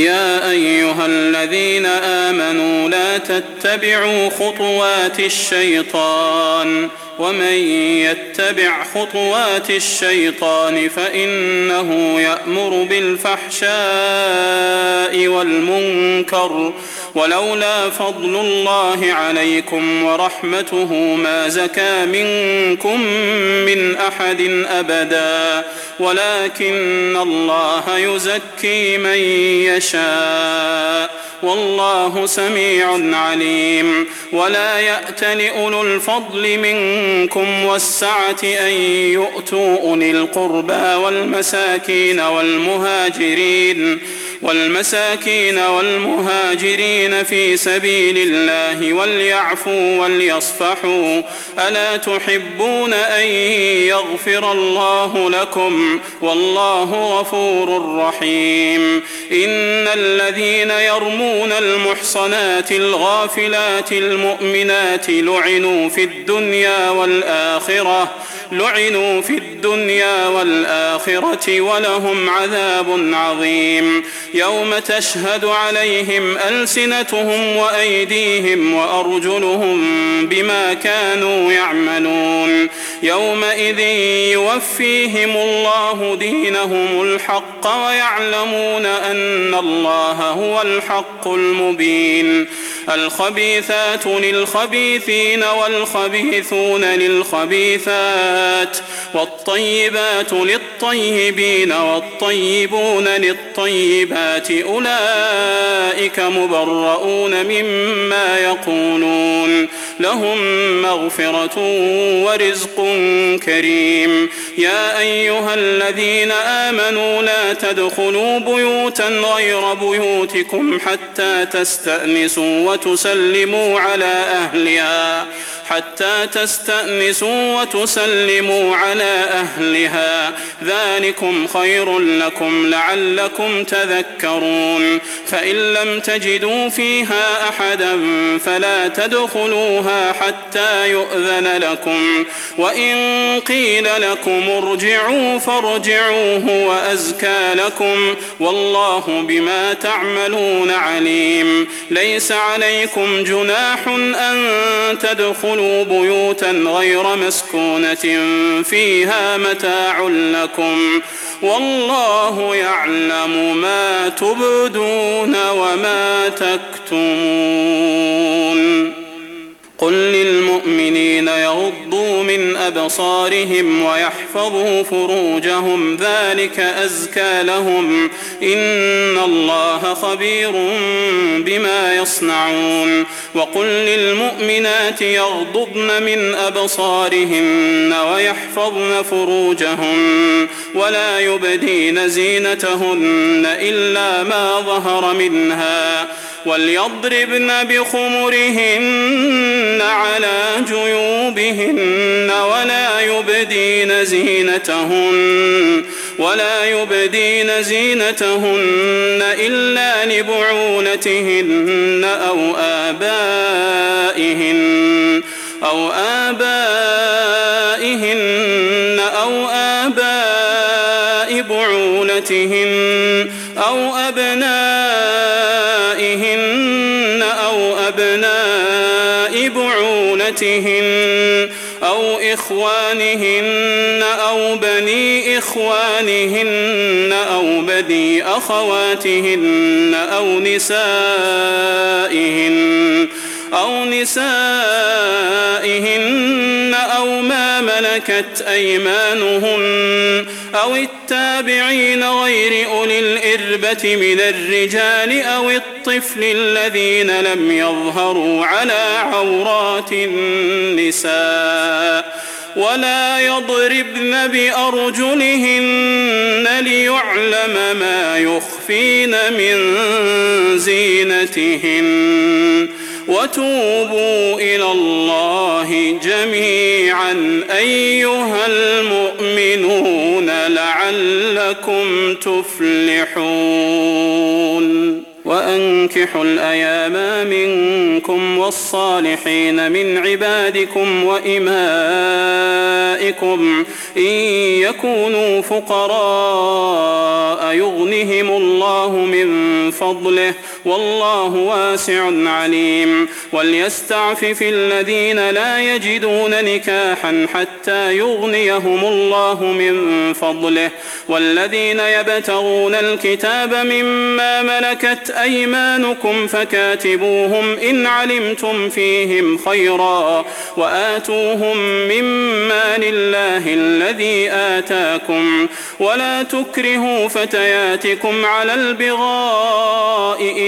يا أيها الذين آمنوا لا تتبعوا خطوات الشيطان ومن يتبع خطوات الشيطان فإنه يأمر بالفحشاء والمنكر ولولا فضل الله عليكم ورحمته ما زكى منكم من أحد أبدا ولكن الله يزكي من يشاء والله سميع عليم. ولا يأتل أولو الفضل منكم والسعة أن يؤتوا أولي القربى والمساكين والمهاجرين في سبيل الله وليعفوا وليصفحوا ألا تحبون أن يغفر الله لكم والله غفور رحيم. إن الذين يرمون المحصنات الغافلات المؤمنات لعنوا في الدنيا والآخرة ولهم عذاب عظيم. يوم تشهد عليهم ألسنتهم وأيديهم وأرجلهم بما كانوا يعملون يومئذ يوفيهم الله دينهم الحق ويعلمون أن الله هو الحق المبين. الخبيثات للخبيثين والخبيثون للخبيثات والطيبات للطيبين والطيبون للطيبات أولئك مبرؤون مما يقولون لهم مغفرة ورزق كريم. يا أيها الذين آمنوا لا تدخلوا بيوتا غير بيوتكم حتى تستأنسوا وتسلموا على أهلها ذلكم خير لكم لعلكم تذكرون. فإن لم تجدوا فيها أحدا فلا تدخلوها حتى يؤذن لكم وإن قيل لكم ارجعوا فارجعوا هو أزكى لكم والله بما تعملون عليم. ليس عليكم جناح أن تدخلوا بيوتا غير مسكونة فيها متاع لكم والله يعلم ما تبدون وما تكتمون. قل للمؤمنين يغضوا من أبصارهم ويحفظوا فروجهم ذلك أزكى لهم إن الله خبير بما يصنعون. وقل للمؤمنات يغضضن من أبصارهن ويحفظن فروجهن ولا يبدين زينتهن إلا ما ظهر منها وليضربن بخمرهن على جيوبهن ولا يبدين زينتهن إلا لبعولتهن أو آبائهن أو آباء بعولتهن أو أبنائهن أو أبناء بعولتهن أو إخوانهن أو بني إخوانهن أو بني أخواتهن أو نسائهن أو ما ملكت أيمانهن أو التابعين غير أولي الإربة من الرجال أو الطفل الذين لم يظهروا على عورات النساء ولا يضربن بأرجلهن ليعلم ما يخفين من زينتهن. وتوبوا إلى الله جميعا أيها المؤمنون لعلكم تفلحون. وأنكحوا الأيام منكم والصالحين من عبادكم وإمائكم إن يكونوا فقراء يغنهم الله من فضله والله واسع عليم وليستعفف الذين لا يجدون نكاحا حتى يغنيهم الله من فضله والذين يبتغون الكتاب مما ملكت أيمانكم فكاتبوهم إن علمتم فيهم خيرا وآتوهم مما لله الذي آتاكم ولا تكرهوا فتياتكم على البغاء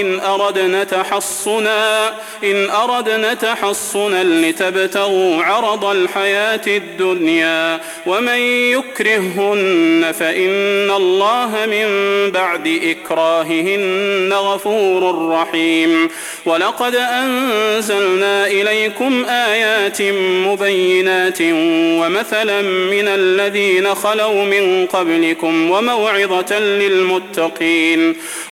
إن أردنا تحصنا لتبتغوا عرض الحياة الدنيا ومن يكرههن فإن الله من بعد إكراههن غفور رحيم ولقد أنزلنا إليكم آيات مبينات ومثلا من الذين خلوا من قبلكم وموعظة للمتقين